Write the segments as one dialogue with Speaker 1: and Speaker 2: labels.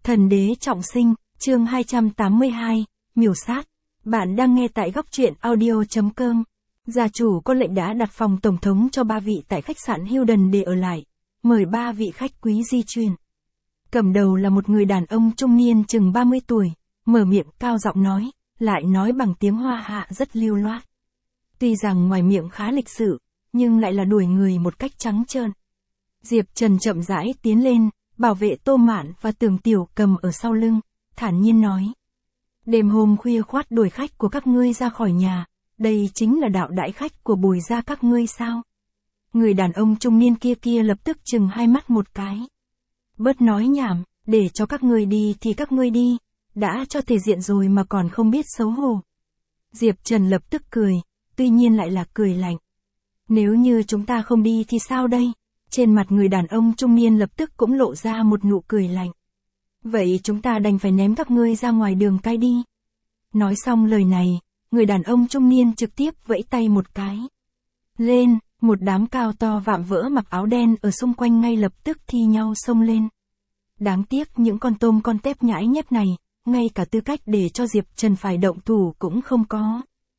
Speaker 1: Thần đế trọng sinh, chương 282, miểu sát. Bạn đang nghe tại góc truyện audio.com. Gia chủ có lệnh đã đặt phòng tổng thống cho 3 vị tại khách sạn Hilton để ở lại. Mời 3 vị khách quý di chuyển. Cầm đầu là một người đàn ông trung niên chừng 30 tuổi, mở miệng cao giọng nói, lại nói bằng tiếng Hoa Hạ rất lưu loát. Tuy rằng ngoài miệng khá lịch sự, nhưng lại là đuổi người một cách trắng trơn. Diệp Trần chậm rãi tiến lên, bảo vệ Tô Mạn và Tưởng Tiểu Cầm ở sau lưng, thản nhiên nói. Đêm hôm khuya khoát đuổi khách của các ngươi ra khỏi nhà, đây chính là đạo đãi khách của Bùi gia các ngươi sao? Người đàn ông trung niên kia lập tức chừng hai mắt một cái. Bớt nói nhảm, để cho các ngươi đi thì các ngươi đi, đã cho thể diện rồi mà còn không biết xấu hổ. Diệp Trần lập tức cười, tuy nhiên lại là cười lạnh. Nếu như chúng ta không đi thì sao đây? Trên mặt người đàn ông trung niên lập tức cũng lộ ra một nụ cười lạnh. Vậy chúng ta đành phải ném các ngươi ra ngoài đường cái đi. Nói xong lời này, người đàn ông trung niên trực tiếp vẫy tay một cái. Lên, một đám cao to vạm vỡ mặc áo đen ở xung quanh ngay lập tức thi nhau xông lên. Đáng tiếc những con tôm con tép nhãi nhép này, ngay cả tư cách để cho Diệp Trần phải động thủ cũng không có.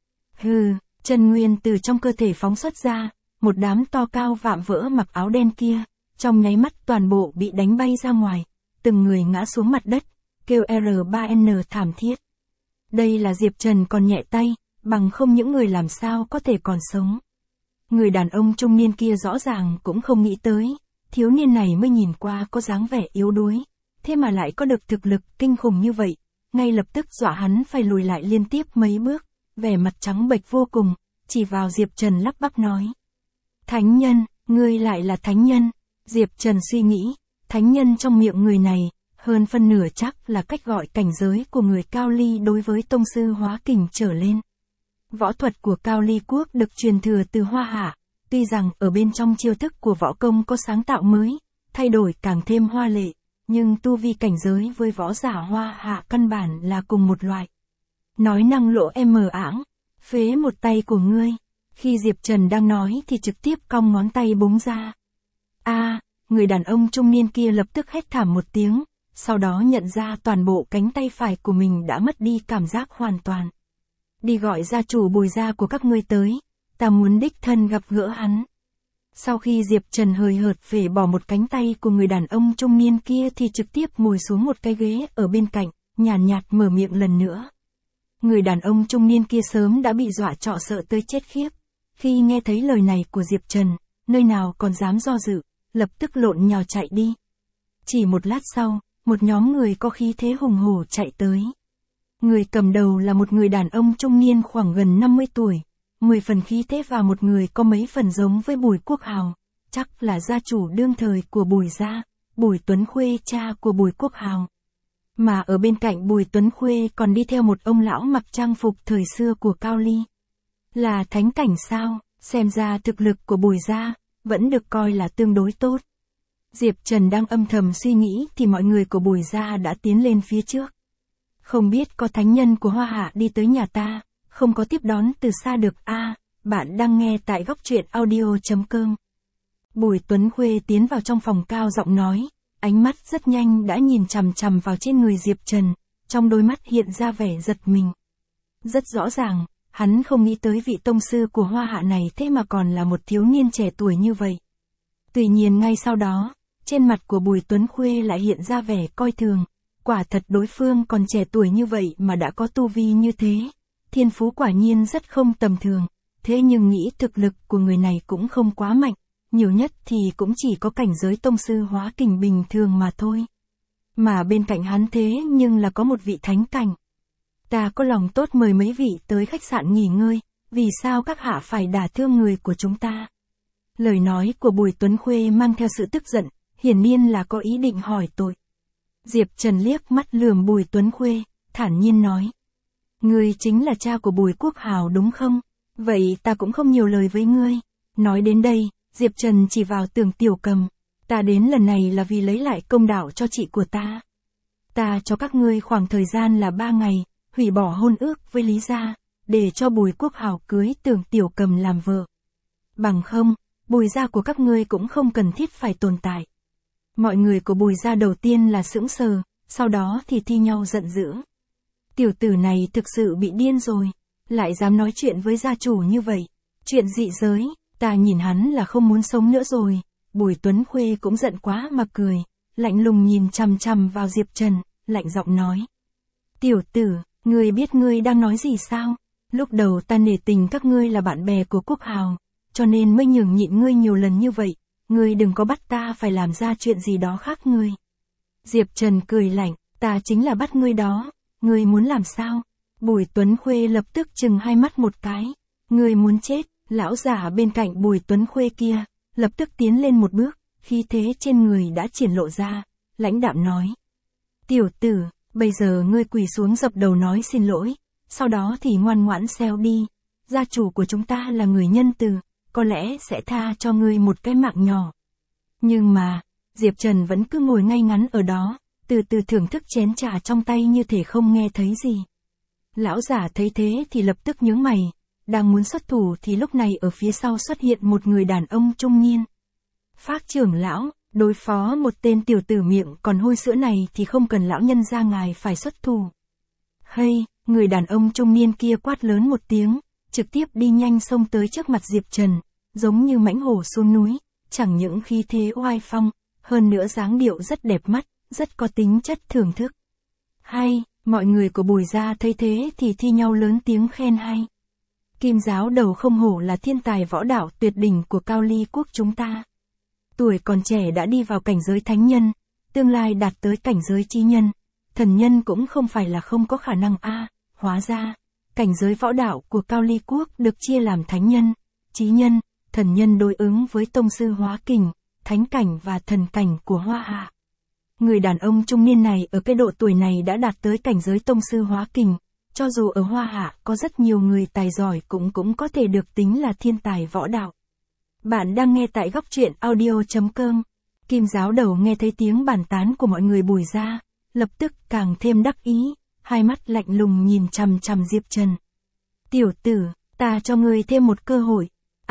Speaker 1: Hừ, Trần Nguyên từ trong cơ thể phóng xuất ra, một đám to cao vạm vỡ mặc áo đen kia, trong nháy mắt toàn bộ bị đánh bay ra ngoài, từng người ngã xuống mặt đất, kêu R3N thảm thiết. Đây là Diệp Trần còn nhẹ tay, bằng không những người làm sao có thể còn sống. Người đàn ông trung niên kia rõ ràng cũng không nghĩ tới, thiếu niên này mới nhìn qua có dáng vẻ yếu đuối, thế mà lại có được thực lực kinh khủng như vậy, ngay lập tức dọa hắn phải lùi lại liên tiếp mấy bước, vẻ mặt trắng bệch vô cùng, chỉ vào Diệp Trần lắp bắp nói. Thánh nhân, ngươi lại là thánh nhân. Diệp Trần suy nghĩ, thánh nhân trong miệng người này, hơn phân nửa chắc là cách gọi cảnh giới của người Cao Ly đối với tông sư hóa kình trở lên. Võ thuật của Cao Ly quốc được truyền thừa từ Hoa Hạ, tuy rằng ở bên trong chiêu thức của võ công có sáng tạo mới, thay đổi càng thêm hoa lệ, nhưng tu vi cảnh giới với võ giả Hoa Hạ căn bản là cùng một loại. Nói năng lỗ ảng, phế một tay của ngươi. Khi Diệp Trần đang nói thì trực tiếp cong ngón tay búng ra. Người đàn ông trung niên kia lập tức hét thảm một tiếng, sau đó nhận ra toàn bộ cánh tay phải của mình đã mất đi cảm giác hoàn toàn. Đi gọi gia chủ Bùi gia của các ngươi tới, ta muốn đích thân gặp gỡ hắn. Sau khi Diệp Trần hời hợt phể bỏ một cánh tay của người đàn ông trung niên kia thì trực tiếp ngồi xuống một cái ghế ở bên cạnh, nhàn nhạt mở miệng lần nữa. Người đàn ông trung niên kia sớm đã bị dọa trọ sợ tới chết khiếp. Khi nghe thấy lời này của Diệp Trần, nơi nào còn dám do dự, lập tức lộn nhào chạy đi. Chỉ một lát sau, một nhóm người có khí thế hùng hổ chạy tới. Người cầm đầu là một người đàn ông trung niên khoảng gần 50 tuổi, 10 phần khí thế và một người có mấy phần giống với Bùi Quốc Hào, chắc là gia chủ đương thời của Bùi gia, Bùi Tuấn Khuê cha của Bùi Quốc Hào. Mà ở bên cạnh Bùi Tuấn Khuê còn đi theo một ông lão mặc trang phục thời xưa của Cao Ly. Là thánh cảnh sao, xem ra thực lực của Bùi gia, vẫn được coi là tương đối tốt. Diệp Trần đang âm thầm suy nghĩ thì mọi người của Bùi gia đã tiến lên phía trước. Không biết có thánh nhân của Hoa Hạ đi tới nhà ta, không có tiếp đón từ xa được bạn đang nghe tại góc truyện audio.com. Bùi Tuấn Khuê tiến vào trong phòng cao giọng nói, ánh mắt rất nhanh đã nhìn chằm chằm vào trên người Diệp Trần, trong đôi mắt hiện ra vẻ giật mình. Rất rõ ràng, hắn không nghĩ tới vị tông sư của Hoa Hạ này thế mà còn là một thiếu niên trẻ tuổi như vậy. Tuy nhiên ngay sau đó, trên mặt của Bùi Tuấn Khuê lại hiện ra vẻ coi thường, quả thật đối phương còn trẻ tuổi như vậy mà đã có tu vi như thế. Thiên phú quả nhiên rất không tầm thường, thế nhưng nghĩ thực lực của người này cũng không quá mạnh, nhiều nhất thì cũng chỉ có cảnh giới tông sư hóa kình bình thường mà thôi. Mà bên cạnh hắn thế nhưng là có một vị thánh cảnh. Ta có lòng tốt mời mấy vị tới khách sạn nghỉ ngơi, vì sao các hạ phải đả thương người của chúng ta? Lời nói của Bùi Tuấn Khuê mang theo sự tức giận, hiển nhiên là có ý định hỏi tội. Diệp Trần liếc mắt lườm Bùi Tuấn Khuê, thản nhiên nói. Ngươi chính là cha của Bùi Quốc Hào đúng không? Vậy ta cũng không nhiều lời với ngươi. Nói đến đây, Diệp Trần chỉ vào Tưởng Tiểu Cầm. Ta đến lần này là vì lấy lại công đạo cho chị của ta. Ta cho các ngươi khoảng thời gian là 3 ngày, hủy bỏ hôn ước với Lý gia, để cho Bùi Quốc Hào cưới Tưởng Tiểu Cầm làm vợ. Bằng không, Bùi gia của các ngươi cũng không cần thiết phải tồn tại. Mọi người của Bùi gia đầu tiên là sững sờ, sau đó thì thi nhau giận dữ. Tiểu tử này thực sự bị điên rồi, lại dám nói chuyện với gia chủ như vậy. Chuyện dị giới, ta nhìn hắn là không muốn sống nữa rồi. Bùi Tuấn Khuê cũng giận quá mà cười, lạnh lùng nhìn chằm chằm vào Diệp Trần, lạnh giọng nói. Tiểu tử, ngươi biết ngươi đang nói gì sao? Lúc đầu ta nể tình các ngươi là bạn bè của Quốc Hào, cho nên mới nhường nhịn ngươi nhiều lần như vậy, ngươi đừng có bắt ta phải làm ra chuyện gì đó khác ngươi. Diệp Trần cười lạnh, ta chính là bắt ngươi đó, ngươi muốn làm sao? Bùi Tuấn Khuê lập tức trừng hai mắt một cái, ngươi muốn chết. Lão giả bên cạnh Bùi Tuấn Khuê kia, lập tức tiến lên một bước, khí thế trên người đã triển lộ ra, lãnh đạm nói. Tiểu tử, bây giờ ngươi quỳ xuống dập đầu nói xin lỗi, sau đó thì ngoan ngoãn xéo đi, gia chủ của chúng ta là người nhân từ, có lẽ sẽ tha cho ngươi một cái mạng nhỏ. Nhưng mà, Diệp Trần vẫn cứ ngồi ngay ngắn ở đó, từ từ thưởng thức chén trà trong tay như thể không nghe thấy gì. Lão giả thấy thế thì lập tức nhướng mày. Đang muốn xuất thủ thì lúc này ở phía sau xuất hiện một người đàn ông trung niên. Phác trưởng lão, đối phó một tên tiểu tử miệng còn hôi sữa này thì không cần lão nhân gia ngài phải xuất thủ. Hay, người đàn ông trung niên kia quát lớn một tiếng, trực tiếp đi nhanh xông tới trước mặt Diệp Trần, giống như mãnh hổ xuống núi, chẳng những khí thế oai phong, hơn nữa dáng điệu rất đẹp mắt, rất có tính chất thưởng thức. Hay, mọi người của Bùi gia thấy thế thì thi nhau lớn tiếng khen hay. Kim giáo đầu không hổ là thiên tài võ đạo tuyệt đỉnh của Cao Ly quốc chúng ta. Tuổi còn trẻ đã đi vào cảnh giới thánh nhân, tương lai đạt tới cảnh giới chí nhân, thần nhân cũng không phải là không có khả năng hóa ra, cảnh giới võ đạo của Cao Ly quốc được chia làm thánh nhân, chí nhân, thần nhân đối ứng với tông sư hóa kình, thánh cảnh và thần cảnh của Hoa Hạ. Người đàn ông trung niên này ở cái độ tuổi này đã đạt tới cảnh giới tông sư hóa kình. Cho dù ở Hoa Hạ có rất nhiều người tài giỏi cũng có thể được tính là thiên tài võ đạo. Bạn đang nghe tại góc truyện audio.com. Kim giáo đầu nghe thấy tiếng bàn tán của mọi người Bùi gia, lập tức càng thêm đắc ý, hai mắt lạnh lùng nhìn chằm chằm Diệp Trần. Tiểu tử, ta cho ngươi thêm một cơ hội.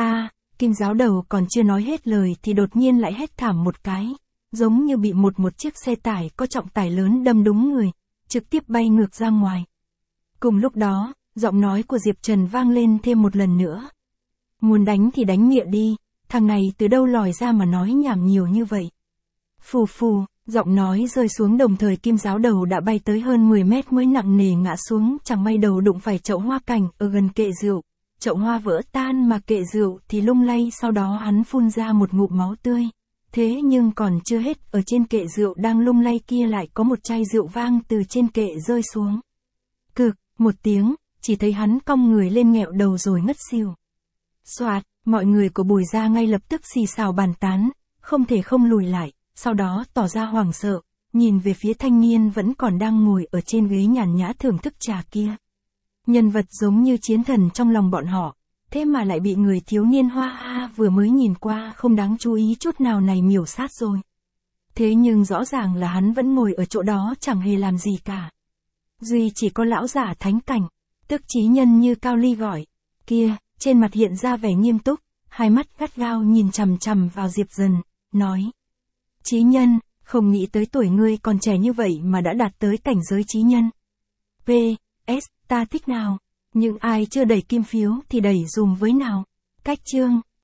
Speaker 1: Kim giáo đầu còn chưa nói hết lời thì đột nhiên lại hét thảm một cái, giống như bị một chiếc xe tải có trọng tải lớn đâm đúng người, trực tiếp bay ngược ra ngoài. Cùng lúc đó, giọng nói của Diệp Trần vang lên thêm một lần nữa. Muốn đánh thì đánh miệng đi, thằng này từ đâu lòi ra mà nói nhảm nhiều như vậy. Phù phù, giọng nói rơi xuống đồng thời kim giáo đầu đã bay tới hơn 10 mét mới nặng nề ngã xuống, chẳng may đầu đụng phải chậu hoa cảnh ở gần kệ rượu. Chậu hoa vỡ tan mà kệ rượu thì lung lay, sau đó hắn phun ra một ngụm máu tươi. Thế nhưng còn chưa hết, ở trên kệ rượu đang lung lay kia lại có một chai rượu vang từ trên kệ rơi xuống. Cực, một tiếng, chỉ thấy hắn cong người lên nghẹo đầu rồi ngất xỉu. Soạt, mọi người của Bùi gia ngay lập tức xì xào bàn tán, không thể không lùi lại, sau đó tỏ ra hoảng sợ, nhìn về phía thanh niên vẫn còn đang ngồi ở trên ghế nhàn nhã thưởng thức trà kia. Nhân vật giống như chiến thần trong lòng bọn họ, thế mà lại bị người thiếu niên Hoa Hạ vừa mới nhìn qua không đáng chú ý chút nào này miểu sát rồi. Thế nhưng rõ ràng là hắn vẫn ngồi ở chỗ đó chẳng hề làm gì cả. Duy chỉ có lão giả thánh cảnh, tức chí nhân như Cao Ly gọi, kia, trên mặt hiện ra vẻ nghiêm túc, hai mắt gắt gao nhìn chằm chằm vào Diệp Trần, nói. Chí nhân, không nghĩ tới tuổi ngươi còn trẻ như vậy mà đã đạt tới cảnh giới chí nhân. PS, ta thích nào, nhưng ai chưa đẩy kim phiếu thì đẩy dùm với nào. Cách chương.